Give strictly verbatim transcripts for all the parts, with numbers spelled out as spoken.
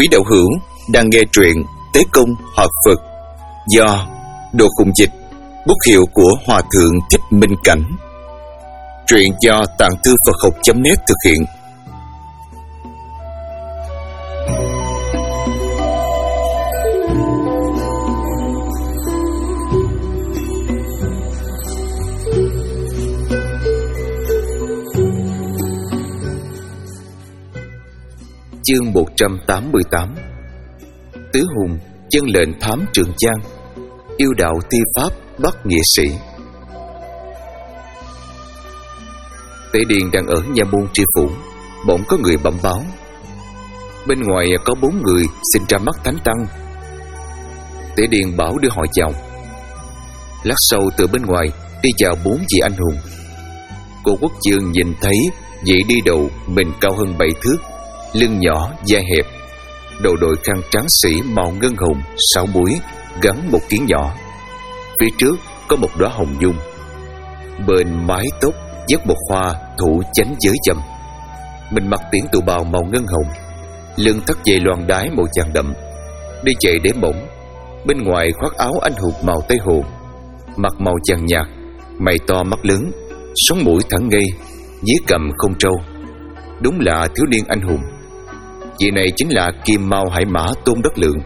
Quý đạo hữu đang nghe truyện Tế Công Họ Phật do Đồ Khùng Dịch, bút hiệu của Hòa Thượng Thích Minh Cảnh. Truyện do Tạng Thư Phật Học chấm net thực hiện. Chương một trăm tám mươi tám. Tứ hùng chân lệnh thám Trường Giang, yêu đạo thi pháp bắt nghĩa sĩ. Tế Điền đang ở Nha Môn tri phủ, bỗng có người bẩm báo bên ngoài có bốn người xin ra mắt Thánh Tăng. Tế Điền bảo đưa họ vào. Lát sau từ bên ngoài đi vào bốn vị anh hùng. Cô Quốc Dương nhìn thấy vị đi đầu mình cao hơn bảy thước, lưng nhỏ vai hẹp, đầu đội khăn trắng sĩ màu ngân hồng sáu búi, gắn một kiếng nhỏ. Phía trước có một đóa hồng nhung, bên mái tóc dắt một hoa thủ chánh giới châm. Mình mặc tiễn tụ bào màu ngân hồng, lưng thắt dây loan đái màu vàng đậm, đi chạy đế mỏng. Bên ngoài khoác áo anh hùng màu tây hồ, mặt màu vàng nhạt, mày to mắt lớn, sống mũi thẳng ngây, dưới cằm không trâu. Đúng là thiếu niên anh hùng. Vị này chính là Kim Mao Hải Mã Tôn Đất Lượng.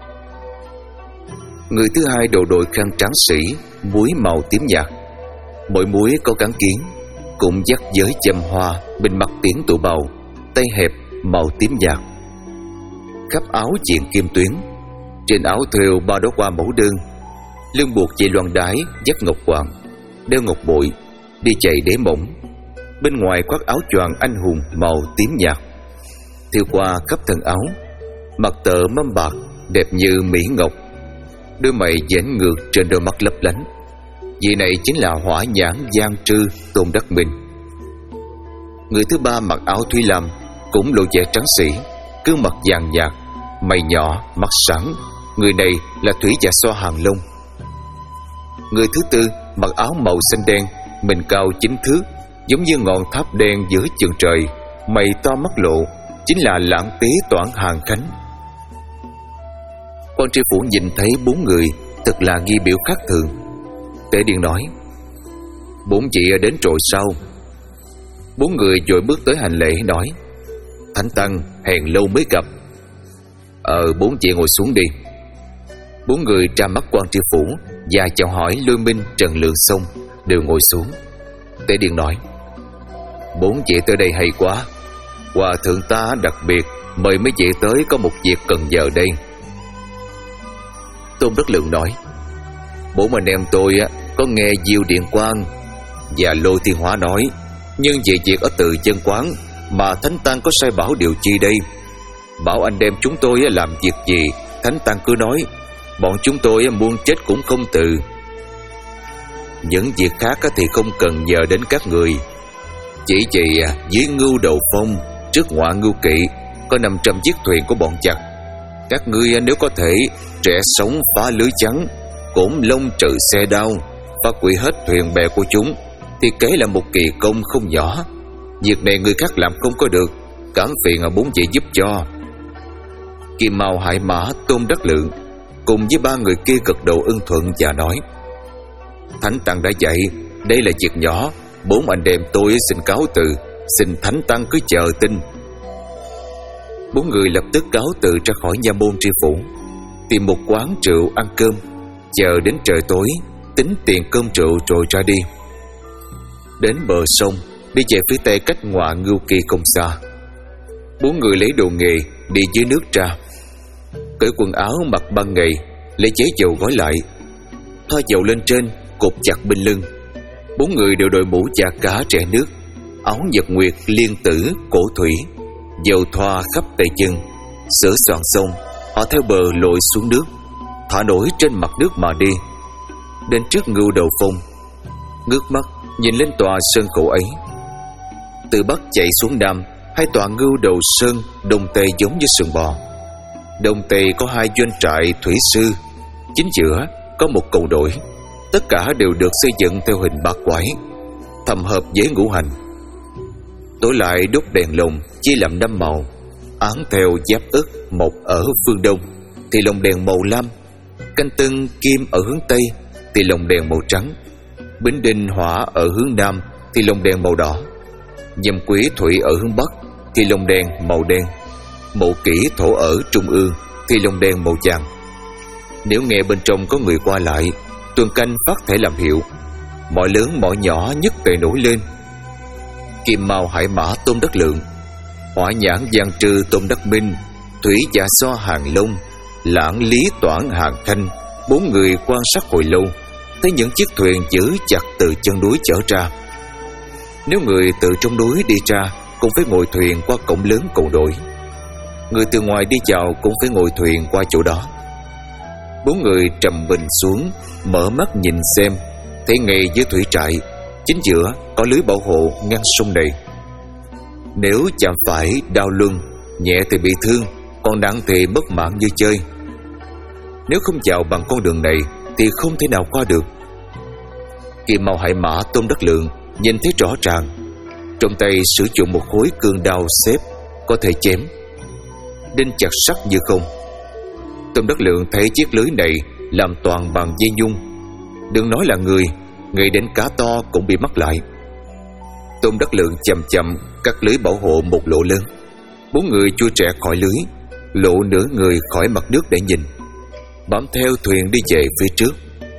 Người thứ hai đầu đội khăn trắng sĩ, muối màu tím nhạt, mỗi muối có gắn kiếng, cũng dắt giới châm hoa, bên mặt tiễn tụ bào, tay hẹp màu tím nhạt. Khắp áo diện kim tuyến, trên áo thêu ba đóa hoa mẫu đơn, lưng buộc dây loan đái, dắt ngọc hoàng, đeo ngọc bội, đi chạy đế mỏng. Bên ngoài khoác áo choàng anh hùng màu tím nhạt, thêu qua khắp thân áo, mặt tợ mâm bạc đẹp như mỹ ngọc, đôi mày dễn ngược trên đôi mắt lấp lánh. Vị này chính là Hỏa Nhãn Giang Trư Tôn Đắc Minh. Người thứ ba mặc áo thúy lam, cũng lộ vẻ trắng sĩ, gương mặt vàng nhạt, mày nhỏ, mắt sáng. Người này là Thủy Dạ Xoa Hàng Long. Người thứ tư mặc áo màu xanh đen, mình cao chín thước, giống như ngọn tháp đen giữa chân trời, mày to mắt lộ, chính là Lãng Tế Toản Hàng Khánh. Quan tri phủ nhìn thấy bốn người thật là nghi biểu khác thường. Tế Điền nói: bốn vị đến rồi sao? Bốn người vội bước tới hành lễ nói: Thánh Tăng hẹn lâu mới gặp. Ờ bốn vị ngồi xuống đi. Bốn người ra mắt quan tri phủ và chào hỏi Lôi Minh, Trần Lượng xong đều ngồi xuống. Tế Điền nói: bốn vị tới đây hay quá. Hòa thượng ta đặc biệt mời mấy vị tới có một việc cần nhờ đây. Tôn Đất Lượng nói: bốn anh em tôi có nghe Diêu Điện Quang và Lô Thiên Hóa nói, nhưng về việc ở Từ Chân Quán mà Thánh Tăng có sai bảo điều chi đây? Bảo anh em chúng tôi làm việc gì, Thánh Tăng cứ nói, bọn chúng tôi muốn chết cũng không từ. Những việc khác thì không cần nhờ đến các người. Chỉ vì dưới Ngưu Đầu Phong, trước Ngoại Ngưu Kỵ, có năm trăm chiếc thuyền của bọn giặc. Các ngươi nếu có thể trẻ sống phá lưới trắng, cổm lông trừ xe đao, phá hủy hết thuyền bè của chúng, thì kế là một kỳ công không nhỏ. Việc này người khác làm không có được, cảm phiền bốn vị giúp cho. Kim Mao Hải Mã Tôn Đắc Lượng cùng với ba người kia gật đầu ưng thuận và nói: Thánh Tăng đã dạy, đây là việc nhỏ, bốn anh em tôi xin cáo từ, xin Thánh Tăng cứ chờ tin. Bốn người lập tức cáo từ ra khỏi Nha Môn tri phủ, tìm một quán rượu ăn cơm, chờ đến trời tối tính tiền cơm rượu rồi ra đi. Đến bờ sông, đi về phía tây cách Ngoại Ngưu Kỳ không xa. Bốn người lấy đồ nghề đi dưới nước ra, cởi quần áo mặc ban ngày, lấy giấy dầu gói lại, thoa dầu lên trên, cột chặt bên lưng. Bốn người đều đội mũ chà cá trẻ nước, áo nhật nguyệt liên tử cổ thủy, dầu thoa khắp tay chân. Sửa soạn xong, họ theo bờ lội xuống nước, thả nổi trên mặt nước mà đi. Đến trước Ngưu Đầu Phong, ngước mắt nhìn lên tòa sơn khẩu ấy. Từ bắc chạy xuống nam, hai tòa Ngưu Đầu Sơn đông tây giống như sừng bò. Đông tây có hai doanh trại thủy sư, chính giữa có một cầu đổi. Tất cả đều được xây dựng theo hình bát quái, thầm hợp với ngũ hành. Tối lại đốt đèn lồng chia làm năm màu, áng theo giáp ức mộc ở phương đông thì lồng đèn màu lam, canh tân kim ở hướng tây thì lồng đèn màu trắng, bính đinh hỏa ở hướng nam thì lồng đèn màu đỏ, nhâm quý thủy ở hướng bắc thì lồng đèn màu đen, mậu kỷ thổ ở trung ương thì lồng đèn màu vàng. Nếu nghe bên trong có người qua lại, tuần canh phát thể làm hiệu, mọi lớn mọi nhỏ nhất tề nổi lên. Kim mao hải mã Tôn Đắc Lượng, hỏa nhãn giang trư Tôn Đắc Minh, thủy dạ so Hàng Long, lãng lý toản Hàng Khanh, bốn người quan sát hồi lâu, thấy những chiếc thuyền giữ chặt từ chân núi chở ra. Nếu người từ trong núi đi ra cũng phải ngồi thuyền qua cổng lớn cầu nổi, người từ ngoài đi vào cũng phải ngồi thuyền qua chỗ đó. Bốn người trầm bình xuống, mở mắt nhìn xem, thấy ngay dưới thủy trại chính giữa có lưới bảo hộ ngăn sông này. Nếu chạm phải đau lưng, nhẹ thì bị thương, còn nặng thì mất mạng như chơi. Nếu không vào bằng con đường này thì không thể nào qua được. Kim mao hải mã Tôn Đắc Lượng nhìn thấy rõ ràng, trong tay sử dụng một khối cương đao xếp có thể chém, đinh chặt sắt như không. Tôn Đắc Lượng thấy chiếc lưới này làm toàn bằng dây nhung, đừng nói là người, ngay đến cá to cũng bị mắc lại. Tôn Đắc Lượng chậm chậm cắt lưới bảo hộ một lỗ lớn, bốn người chui trẻ khỏi lưới, lộ nửa người khỏi mặt nước để nhìn, bám theo thuyền đi về phía trước.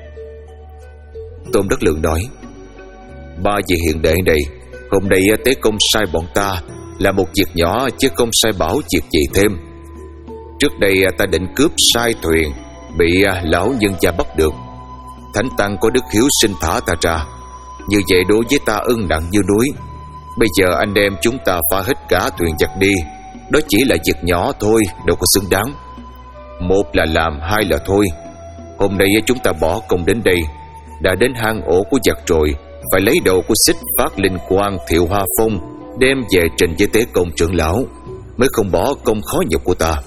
Tôn Đắc Lượng nói: ba vị hiền đệ này, hôm nay tế công sai bọn ta là một việc nhỏ, chứ không sai bảo việc gì thêm. Trước đây ta định cướp sai thuyền, bị lão nhân gia bắt được. Thánh tăng có đức hiếu sinh thả ta ra, như vậy đối với ta ân nặng như núi. Bây giờ anh em chúng ta phá hết cả thuyền giặc đi, đó chỉ là việc nhỏ thôi, đâu có xứng đáng. Một là làm, hai là thôi. Hôm nay chúng ta bỏ công đến đây, đã đến hang ổ của giặc rồi, phải lấy đầu của Xích Phát Linh Quang Thiệu Hoa Phong đem về trình với Tế Công trưởng lão, mới không bỏ công khó nhọc của ta.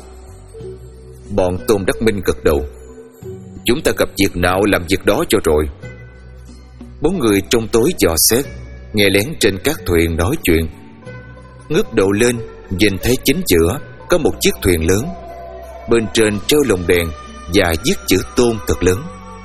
Bọn Tôn Đắc Minh gật đầu: chúng ta gặp việc nào làm việc đó cho rồi. Bốn người trong tối dò xét, nghe lén trên các thuyền nói chuyện. Ngước đầu lên, nhìn thấy chính giữa có một chiếc thuyền lớn, bên trên treo lồng đèn và viết chữ Tôn thật lớn.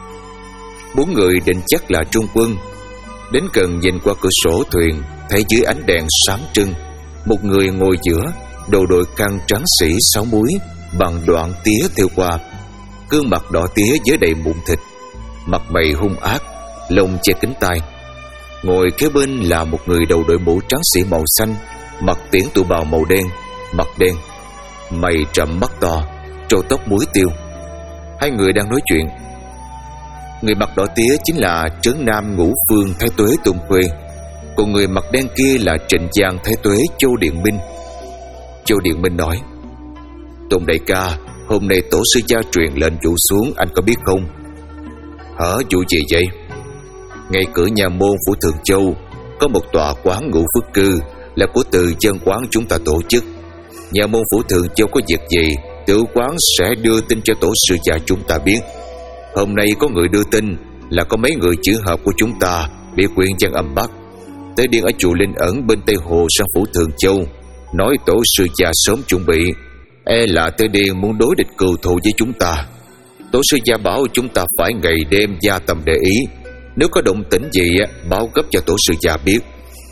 Bốn người định chắc là trung quân. Đến gần nhìn qua cửa sổ thuyền, thấy dưới ánh đèn sáng trưng, một người ngồi giữa, đầu đội khăn trắng xỉ sáu múi bằng đoạn tía thêu qua, gương mặt đỏ tía với đầy mụn thịt, mặt mày hung ác, lông che kính tai. Ngồi kế bên là một người đầu đội mũ trắng xỉ màu xanh, mặc tiễn tụ bào màu đen, mặt đen, mày trầm mắt to, râu tóc muối tiêu. Hai người đang nói chuyện. Người mặt đỏ tía chính là Trấn Nam Ngũ Phương Thái Tuế Tôn Khuê, còn người mặt đen kia là Trịnh Giang Thái Tuế Châu Điện Minh. Châu Điện Minh nói: Tôn đại ca, hôm nay tổ sư gia truyền lệnh vụ xuống, anh có biết không? Hả, vụ gì vậy? Ngay cửa nhà môn phủ Thường Châu có một tòa quán ngũ phước cư, là của từ dân quán chúng ta tổ chức. Nhà môn phủ Thường Châu có việc gì, tự quán sẽ đưa tin cho tổ sư gia chúng ta biết. Hôm nay có người đưa tin là có mấy người chữ hợp của chúng ta bị quyền dân âm bắt, tới điên ở chùa Linh Ẩn bên Tây Hồ sang phủ Thường Châu, nói tổ sư gia sớm chuẩn bị, e là tới điên muốn đối địch cừu thù với chúng ta. Tổ sư gia bảo chúng ta phải ngày đêm gia tâm để ý, nếu có động tĩnh gì báo gấp cho tổ sư gia biết.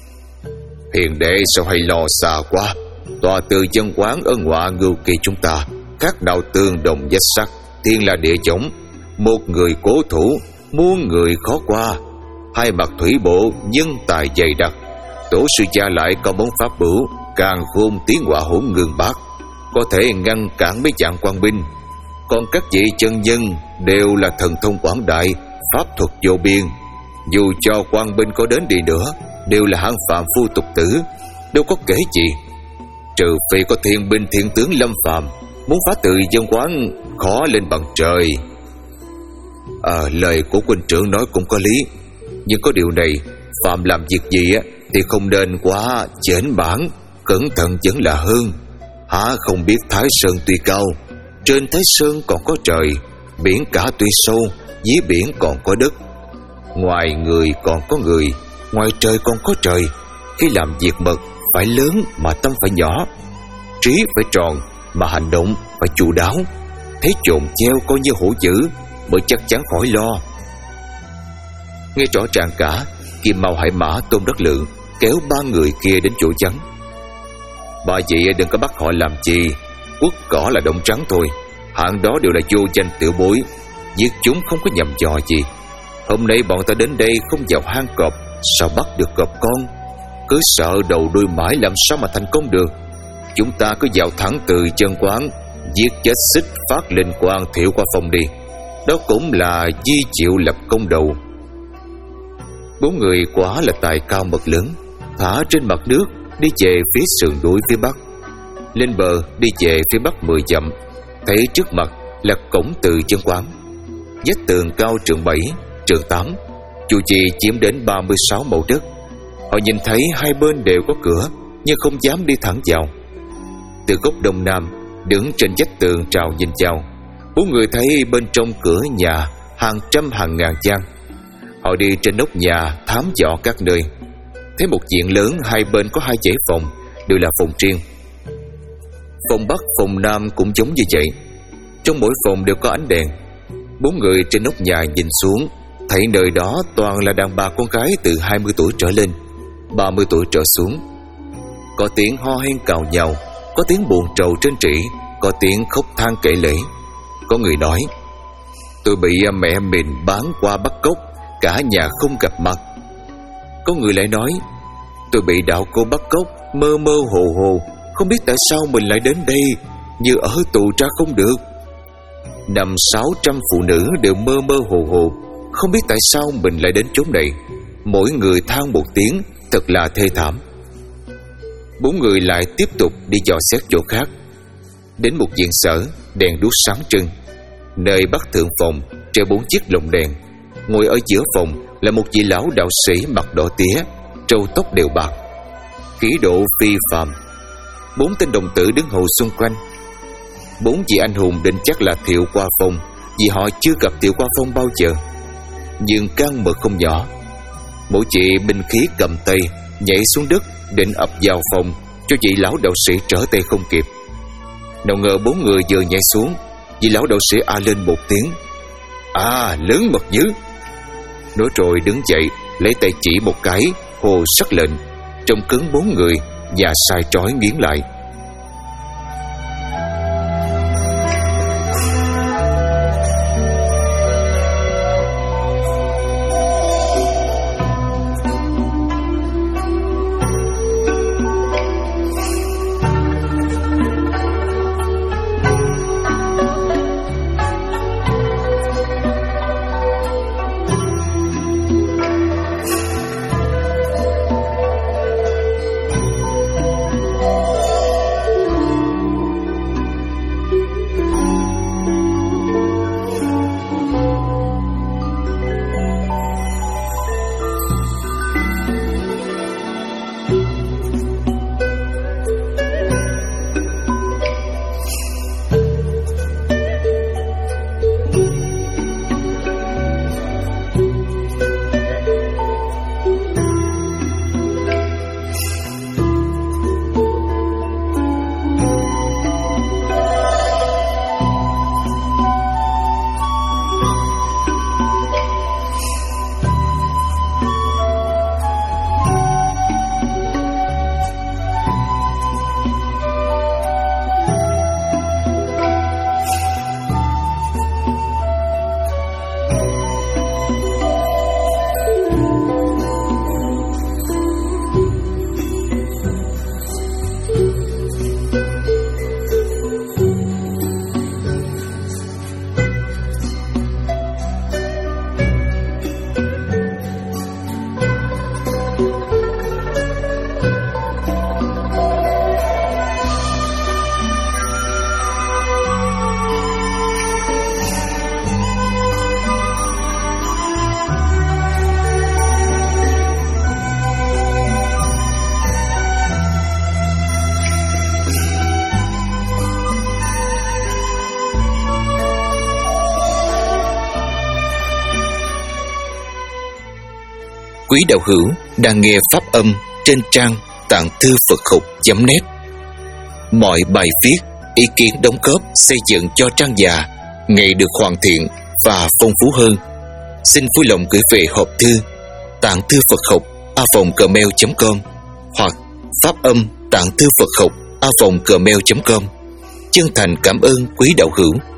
Hiền đệ sao hay lo xa quá, tòa từ dân quán ở ngoại ngưu kỳ chúng ta khác nào tương đồng vách sắt, thiên là địa chổng, một người cố thủ, muôn người khó qua. Hai mặt thủy bộ nhân tài dày đặc, tổ sư gia lại có món pháp bửu càng khôn tiến hỏa hỗn ngương bát, có thể ngăn cản mấy dạng quan binh. Còn các vị chân nhân đều là thần thông quảng đại, pháp thuật vô biên, dù cho quan binh có đến đi nữa đều là hạng phạm phu tục tử, đâu có kể gì. Trừ phi có thiên binh thiên tướng lâm phàm, muốn phá từ dân quán khó lên bằng trời. À, lời của huynh trưởng nói cũng có lý, nhưng có điều này, phạm làm việc gì á thì không nên quá chểnh mãn, cẩn thận vẫn là hơn. Hả không biết Thái Sơn tuy cao, trên Thái Sơn còn có trời, biển cả tuy sâu, dưới biển còn có đất. Ngoài người còn có người, ngoài trời còn có trời. Khi làm việc mật phải lớn mà tâm phải nhỏ. trí phải tròn, mà hành động phải chu đáo. Thấy trộm treo coi như hổ dữ, mới chắc chắn khỏi lo. Nghe rõ ràng cả, Kim Mao Hải Mã Tôn Đắc Lượng kéo ba người kia đến chỗ vắng. Ba vị đừng có bắt họ làm chi, quất cỏ là động trắng thôi. Hạng đó đều là vô danh tiểu bối, giết chúng không có nhầm dò gì. Hôm nay bọn ta đến đây không vào hang cọp, sao bắt được cọp con? Cứ sợ đầu đuôi mãi làm sao mà thành công được. Chúng ta cứ vào thẳng từ chân quán, giết chết Xích Phát Linh Quang Thiệu Qua Phong đi. Đó cũng là di chịu lập công đầu. Bốn người quá là tài cao mật lớn, thả trên mặt nước đi về phía sườn núi phía bắc. Lên bờ đi về phía bắc mười dặm, thấy trước mặt là cổng từ chân quán. Vách tường cao trượng bảy, trượng tám, chu vi chiếm đến ba mươi sáu mẫu đất. Họ nhìn thấy hai bên đều có cửa, nhưng không dám đi thẳng vào. Từ góc đông nam, đứng trên vách tường trào nhìn vào, bốn người thấy bên trong cửa nhà hàng trăm hàng ngàn gian. Họ đi trên nóc nhà thám dò các nơi, thấy một viện lớn, hai bên có hai dãy phòng, đều là phòng riêng. Phòng bắc, phòng nam cũng giống như vậy. Trong mỗi phòng đều có ánh đèn. Bốn người trên nóc nhà nhìn xuống, thấy nơi đó toàn là đàn bà con gái từ hai mươi tuổi trở lên, ba mươi tuổi trở xuống. Có tiếng ho hen cào nhào, có tiếng buồn trầu trên trĩ, có tiếng khóc than kể lể. Có người nói: tôi bị mẹ mình bán qua bắt cóc, cả nhà không gặp mặt. Có người lại nói: tôi bị đạo cô bắt cóc, mơ mơ hồ hồ, không biết tại sao mình lại đến đây, như ở tù ra không được. Năm sáu trăm phụ nữ đều mơ mơ hồ hồ, không biết tại sao mình lại đến chốn này. Mỗi người than một tiếng, thật là thê thảm. Bốn người lại tiếp tục đi dò xét chỗ khác. Đến một viện sở, đèn đuốc sáng trưng. Nơi bắc thượng phòng treo bốn chiếc lồng đèn. Ngồi ở giữa phòng là một vị lão đạo sĩ mặt đỏ tía, râu tóc đều bạc, khí độ phi phàm. Bốn tên đồng tử đứng hầu xung quanh. Bốn vị anh hùng định chắc là Thiệu Qua Phong, vì họ chưa gặp Thiệu Qua Phong bao giờ. Nhưng căn mật không nhỏ. Mỗi chị binh khí cầm tay, nhảy xuống đất định ập vào phòng, cho vị lão đạo sĩ trở tay không kịp. Nào ngờ bốn người vừa nhảy xuống, vị lão đạo sĩ a lên một tiếng: à, lớn mật dữ. Nói rồi đứng dậy, lấy tay chỉ một cái, hồ sắc lệnh. Trong cứng bốn người và sai trói nghiến lại. Quý đạo hữu đang nghe pháp âm trên trang tạng thư Phật học chấm net. Mọi bài viết, ý kiến đóng góp xây dựng cho Trang Già ngày được hoàn thiện và phong phú hơn, xin vui lòng gửi về hộp thư tạng thư Phật học a vòng gmail chấm com hoặc phát âm tạng thư Phật học a vòng gmail chấm com. Chân thành cảm ơn quý đạo hữu.